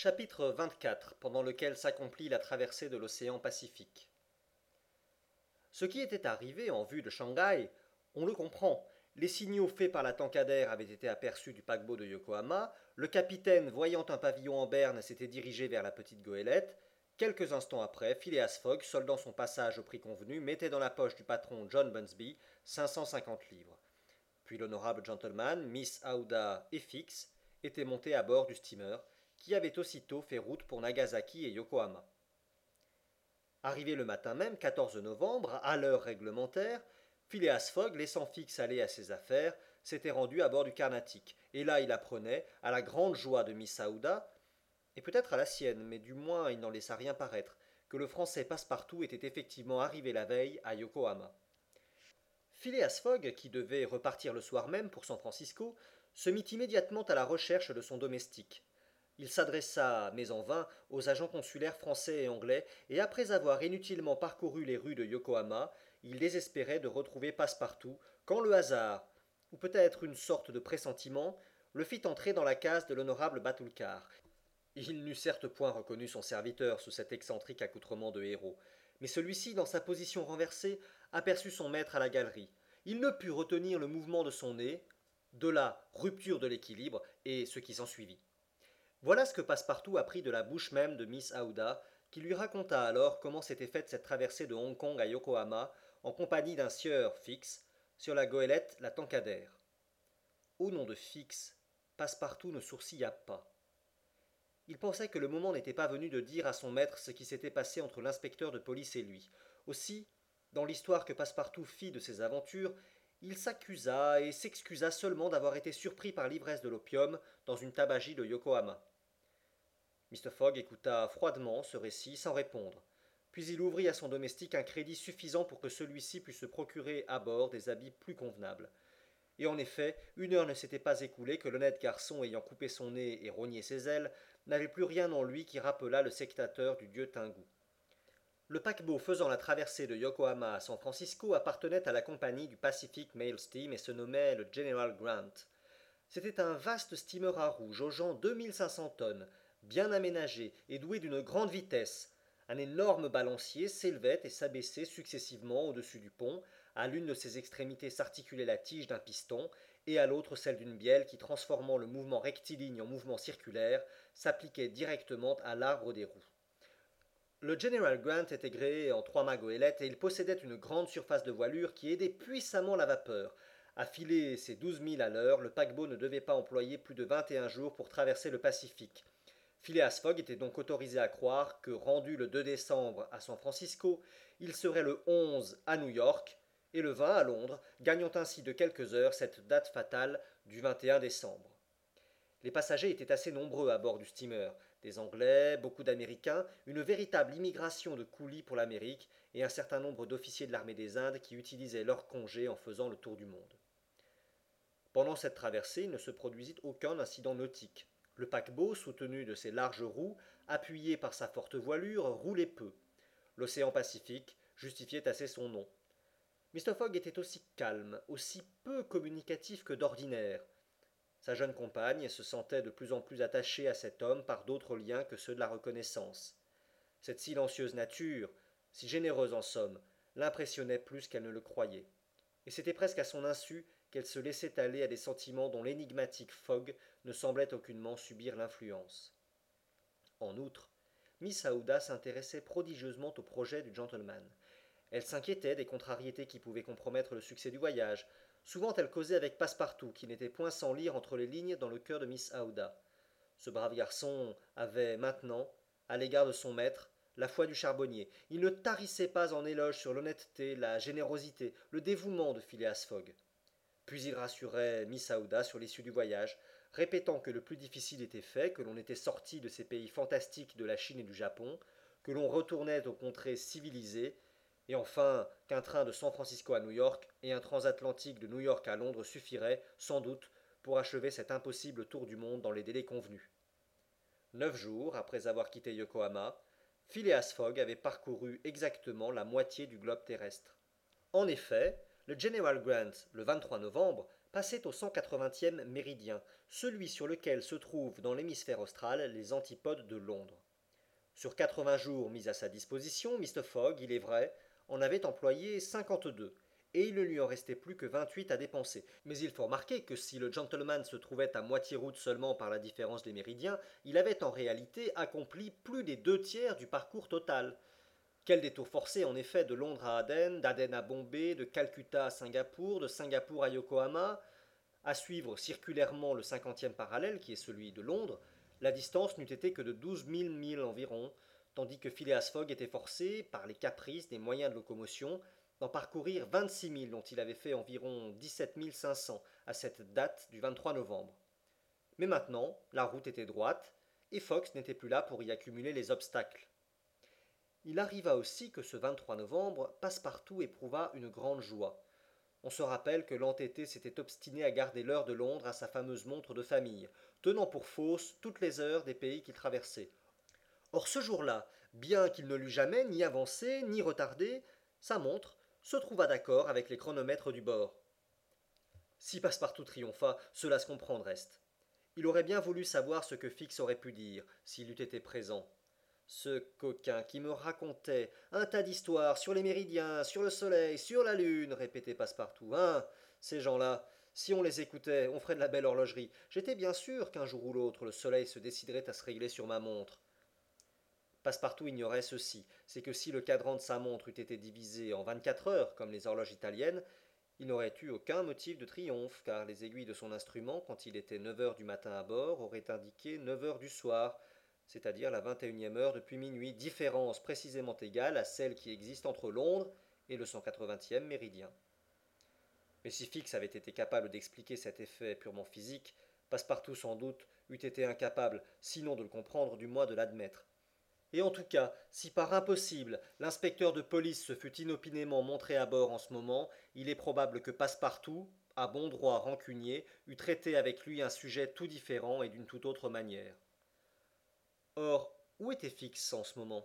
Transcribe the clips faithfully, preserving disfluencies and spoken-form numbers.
Chapitre vingt-quatre, pendant lequel s'accomplit la traversée de l'océan Pacifique. Ce qui était arrivé en vue de Shanghai, on le comprend. Les signaux faits par la Tankadère avaient été aperçus du paquebot de Yokohama, le capitaine, voyant un pavillon en berne, s'était dirigé vers la petite goélette. Quelques instants après, Phileas Fogg, soldant son passage au prix convenu, mettait dans la poche du patron John Bunsby cinq cent cinquante livres. Puis l'honorable gentleman, Miss Aouda et Fix étaient montés à bord du steamer, qui avait aussitôt fait route pour Nagasaki et Yokohama. Arrivé le matin même, quatorze novembre, à l'heure réglementaire, Phileas Fogg, laissant Fix aller à ses affaires, s'était rendu à bord du Carnatic, et là il apprenait, à la grande joie de Miss Aouda, et peut-être à la sienne, mais du moins il n'en laissa rien paraître, que le Français Passepartout était effectivement arrivé la veille à Yokohama. Phileas Fogg, qui devait repartir le soir même pour San Francisco, se mit immédiatement à la recherche de son domestique. Il s'adressa, mais en vain, aux agents consulaires français et anglais, et après avoir inutilement parcouru les rues de Yokohama, il désespérait de retrouver Passepartout, quand le hasard, ou peut-être une sorte de pressentiment, le fit entrer dans la case de l'honorable Batulcar. Il n'eût certes point reconnu son serviteur sous cet excentrique accoutrement de héros, mais celui-ci, dans sa position renversée, aperçut son maître à la galerie. Il ne put retenir le mouvement de son nez, de là rupture de l'équilibre, et ce qui s'ensuivit. Voilà ce que Passepartout apprit de la bouche même de Miss Aouda, qui lui raconta alors comment s'était faite cette traversée de Hong Kong à Yokohama, en compagnie d'un sieur Fix, sur la goélette la Tankadère. Au nom de Fix, Passepartout ne sourcilla pas. Il pensait que le moment n'était pas venu de dire à son maître ce qui s'était passé entre l'inspecteur de police et lui. Aussi, dans l'histoire que Passepartout fit de ses aventures, il s'accusa et s'excusa seulement d'avoir été surpris par l'ivresse de l'opium dans une tabagie de Yokohama. Mr. Fogg écouta froidement ce récit sans répondre, puis il ouvrit à son domestique un crédit suffisant pour que celui-ci pût se procurer à bord des habits plus convenables. Et en effet, une heure ne s'était pas écoulée que l'honnête garçon, ayant coupé son nez et rogné ses ailes, n'avait plus rien en lui qui rappelât le sectateur du dieu Tingu. Le paquebot faisant la traversée de Yokohama à San Francisco appartenait à la compagnie du Pacific Mail Steam et se nommait le General Grant. C'était un vaste steamer à roues, jaugeant deux mille cinq cents tonnes, bien aménagé et doué d'une grande vitesse. Un énorme balancier s'élevait et s'abaissait successivement au-dessus du pont. À l'une de ses extrémités s'articulait la tige d'un piston, et à l'autre celle d'une bielle qui, transformant le mouvement rectiligne en mouvement circulaire, s'appliquait directement à l'arbre des roues. Le General Grant était gréé en trois mâts goélettes et il possédait une grande surface de voilure qui aidait puissamment la vapeur. À filer ses douze milles à l'heure, le paquebot ne devait pas employer plus de vingt et un jours pour traverser le Pacifique. Phileas Fogg était donc autorisé à croire que, rendu le deux décembre à San Francisco, il serait le onze à New York et le vingt à Londres, gagnant ainsi de quelques heures cette date fatale du vingt et un décembre. Les passagers étaient assez nombreux à bord du steamer, des Anglais, beaucoup d'Américains, une véritable immigration de coolies pour l'Amérique et un certain nombre d'officiers de l'armée des Indes qui utilisaient leurs congés en faisant le tour du monde. Pendant cette traversée, il ne se produisit aucun incident nautique. Le paquebot, soutenu de ses larges roues, appuyé par sa forte voilure, roulait peu. L'océan Pacifique justifiait assez son nom. Mr. Fogg était aussi calme, aussi peu communicatif que d'ordinaire. Sa jeune compagne se sentait de plus en plus attachée à cet homme par d'autres liens que ceux de la reconnaissance. Cette silencieuse nature, si généreuse en somme, l'impressionnait plus qu'elle ne le croyait. Et c'était presque à son insu qu'elle se laissait aller à des sentiments dont l'énigmatique Fogg ne semblait aucunement subir l'influence. En outre, Miss Aouda s'intéressait prodigieusement au projet du gentleman. Elle s'inquiétait des contrariétés qui pouvaient compromettre le succès du voyage. Souvent elle causait avec Passepartout, qui n'était point sans lire entre les lignes dans le cœur de Miss Aouda. Ce brave garçon avait maintenant, à l'égard de son maître, la foi du charbonnier. Il ne tarissait pas en éloges sur l'honnêteté, la générosité, le dévouement de Phileas Fogg. Puis il rassurait Miss Aouda sur l'issue du voyage, répétant que le plus difficile était fait, que l'on était sorti de ces pays fantastiques de la Chine et du Japon, que l'on retournait aux contrées civilisées, et enfin qu'un train de San Francisco à New York et un transatlantique de New York à Londres suffiraient, sans doute, pour achever cet impossible tour du monde dans les délais convenus. Neuf jours après avoir quitté Yokohama, Phileas Fogg avait parcouru exactement la moitié du globe terrestre. En effet, le General Grant, le vingt-trois novembre, passait au cent quatre-vingtième méridien, celui sur lequel se trouvent dans l'hémisphère austral les antipodes de Londres. Sur quatre-vingts jours mis à sa disposition, mister Fogg, il est vrai, en avait employé cinquante-deux, et il ne lui en restait plus que vingt-huit à dépenser. Mais il faut remarquer que si le gentleman se trouvait à moitié route seulement par la différence des méridiens, il avait en réalité accompli plus des deux tiers du parcours total. Quel détour forcé en effet de Londres à Aden, d'Aden à Bombay, de Calcutta à Singapour, de Singapour à Yokohama. À suivre circulairement le cinquantième parallèle, qui est celui de Londres, la distance n'eût été que de douze mille milles environ, tandis que Phileas Fogg était forcé, par les caprices des moyens de locomotion, d'en parcourir vingt-six mille, dont il avait fait environ dix-sept mille cinq cents à cette date du vingt-trois novembre. Mais maintenant, la route était droite, et Fox n'était plus là pour y accumuler les obstacles. Il arriva aussi que ce vingt-trois novembre, Passepartout éprouva une grande joie. On se rappelle que l'entêté s'était obstiné à garder l'heure de Londres à sa fameuse montre de famille, tenant pour fausse toutes les heures des pays qu'il traversait. Or ce jour-là, bien qu'il ne l'eût jamais ni avancé ni retardé, sa montre se trouva d'accord avec les chronomètres du bord. Si Passepartout triompha, cela se comprend de reste. Il aurait bien voulu savoir ce que Fix aurait pu dire, s'il eût été présent. Ce coquin qui me racontait un tas d'histoires sur les méridiens, sur le soleil, sur la lune, répétait Passepartout. Hein, ces gens-là, si on les écoutait, on ferait de la belle horlogerie. J'étais bien sûr qu'un jour ou l'autre, le soleil se déciderait à se régler sur ma montre. Passepartout ignorait ceci, c'est que si le cadran de sa montre eût été divisé en vingt-quatre heures, comme les horloges italiennes, il n'aurait eu aucun motif de triomphe, car les aiguilles de son instrument, quand il était neuf heures du matin à bord, auraient indiqué neuf heures du soir, c'est-à-dire la vingt et unième heure depuis minuit, différence précisément égale à celle qui existe entre Londres et le cent quatre-vingtième méridien. Mais si Fix avait été capable d'expliquer cet effet purement physique, Passepartout sans doute eût été incapable, sinon de le comprendre, du moins de l'admettre. Et en tout cas, si par impossible l'inspecteur de police se fût inopinément montré à bord en ce moment, il est probable que Passepartout, à bon droit rancunier, eût traité avec lui un sujet tout différent et d'une toute autre manière. Or, où était Fix en ce moment?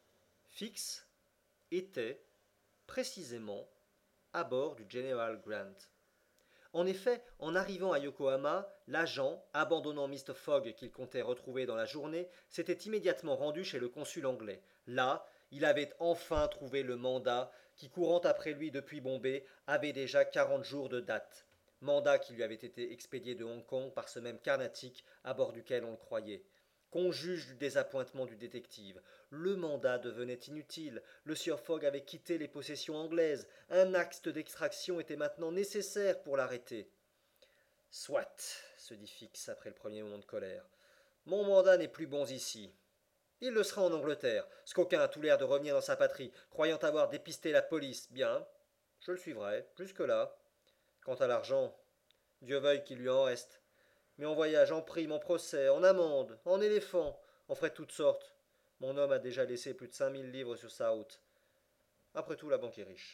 Fix était, précisément, à bord du General Grant. En effet, en arrivant à Yokohama, l'agent, abandonnant mister Fogg qu'il comptait retrouver dans la journée, s'était immédiatement rendu chez le consul anglais. Là, il avait enfin trouvé le mandat qui, courant après lui depuis Bombay, avait déjà quarante jours de date. Mandat qui lui avait été expédié de Hong Kong par ce même Carnatic à bord duquel on le croyait. Qu'on juge du désappointement du détective. Le mandat devenait inutile. Le sieur Fogg avait quitté les possessions anglaises. Un acte d'extraction était maintenant nécessaire pour l'arrêter. Soit, se dit Fix après le premier moment de colère. Mon mandat n'est plus bon ici. Il le sera en Angleterre. Ce coquin a tout l'air de revenir dans sa patrie, croyant avoir dépisté la police. Bien, je le suivrai, jusque-là. Quant à l'argent, Dieu veuille qu'il lui en reste. Mais en voyage, en prime, en procès, en amende, en éléphant, en frais de toutes sortes. Mon homme a déjà laissé plus de cinq mille livres sur sa route. Après tout, la banque est riche.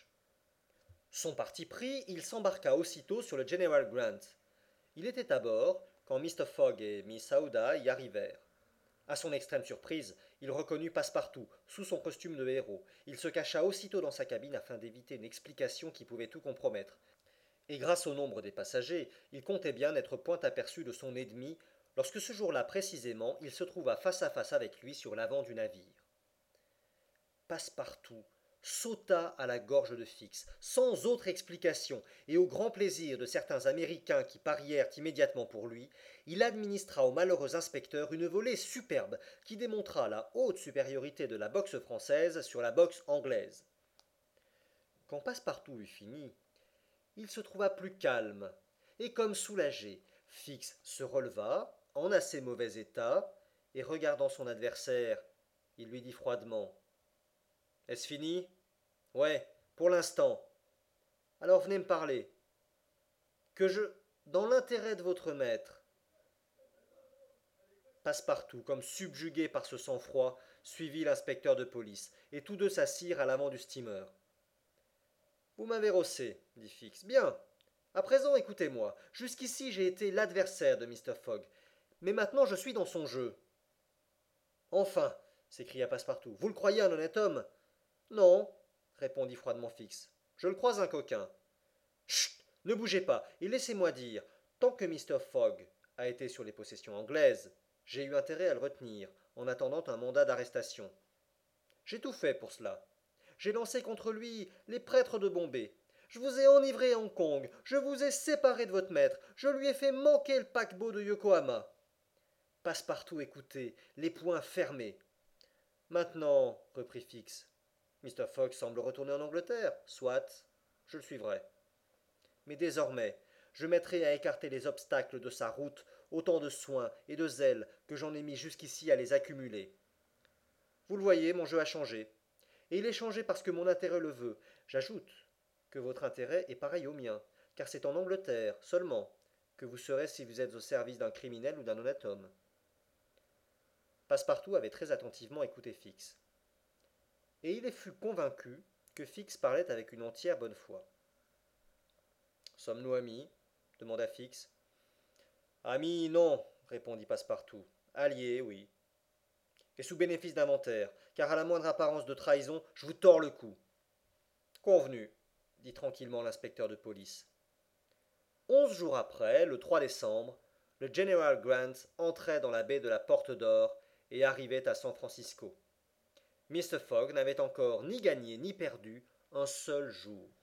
Son parti pris, il s'embarqua aussitôt sur le General Grant. Il était à bord quand mister Fogg et Miss Aouda y arrivèrent. À son extrême surprise, il reconnut Passepartout, sous son costume de héros. Il se cacha aussitôt dans sa cabine afin d'éviter une explication qui pouvait tout compromettre. Et grâce au nombre des passagers, il comptait bien n'être point aperçu de son ennemi, lorsque ce jour-là précisément, il se trouva face à face avec lui sur l'avant du navire. Passepartout sauta à la gorge de Fix, sans autre explication, et au grand plaisir de certains Américains qui parièrent immédiatement pour lui, il administra au malheureux inspecteur une volée superbe qui démontra la haute supériorité de la boxe française sur la boxe anglaise. Quand Passepartout eut fini, il se trouva plus calme, et comme soulagé, Fix se releva, en assez mauvais état, et regardant son adversaire, il lui dit froidement « Est-ce fini ?»« Ouais, pour l'instant. Alors venez me parler. Que je, dans l'intérêt de votre maître. » Passepartout, comme subjugué par ce sang-froid, suivit l'inspecteur de police, et tous deux s'assirent à l'avant du steamer. Vous m'avez rossé, dit Fix. Bien. À présent, écoutez-moi. Jusqu'ici, j'ai été l'adversaire de mister Fogg. Mais maintenant, je suis dans son jeu. Enfin, s'écria Passepartout. Vous le croyez un honnête homme? Non, répondit froidement Fix. Je le crois un coquin. Chut! Ne bougez pas et laissez-moi dire, tant que mister Fogg a été sur les possessions anglaises, j'ai eu intérêt à le retenir, en attendant un mandat d'arrestation. J'ai tout fait pour cela. J'ai lancé contre lui les prêtres de Bombay. Je vous ai enivré à Hong Kong, je vous ai séparé de votre maître, je lui ai fait manquer le paquebot de Yokohama. Passepartout écoutait, les poings fermés. Maintenant, reprit Fix, mister Fogg semble retourner en Angleterre. Soit, je le suivrai. Mais désormais, je mettrai à écarter les obstacles de sa route autant de soin et de zèle que j'en ai mis jusqu'ici à les accumuler. Vous le voyez, mon jeu a changé. Et il est changé parce que mon intérêt le veut. J'ajoute que votre intérêt est pareil au mien, car c'est en Angleterre seulement que vous serez si vous êtes au service d'un criminel ou d'un honnête homme. Passepartout avait très attentivement écouté Fix. Et il fut convaincu que Fix parlait avec une entière bonne foi. Sommes-nous amis demanda Fix. Amis, non, répondit Passepartout. Alliés, oui. Et sous bénéfice d'inventaire, car à la moindre apparence de trahison, je vous tords le cou. Convenu, dit tranquillement l'inspecteur de police. Onze jours après, le trois décembre, le général Grant entrait dans la baie de la Porte d'Or et arrivait à San Francisco. mister Fogg n'avait encore ni gagné ni perdu un seul jour.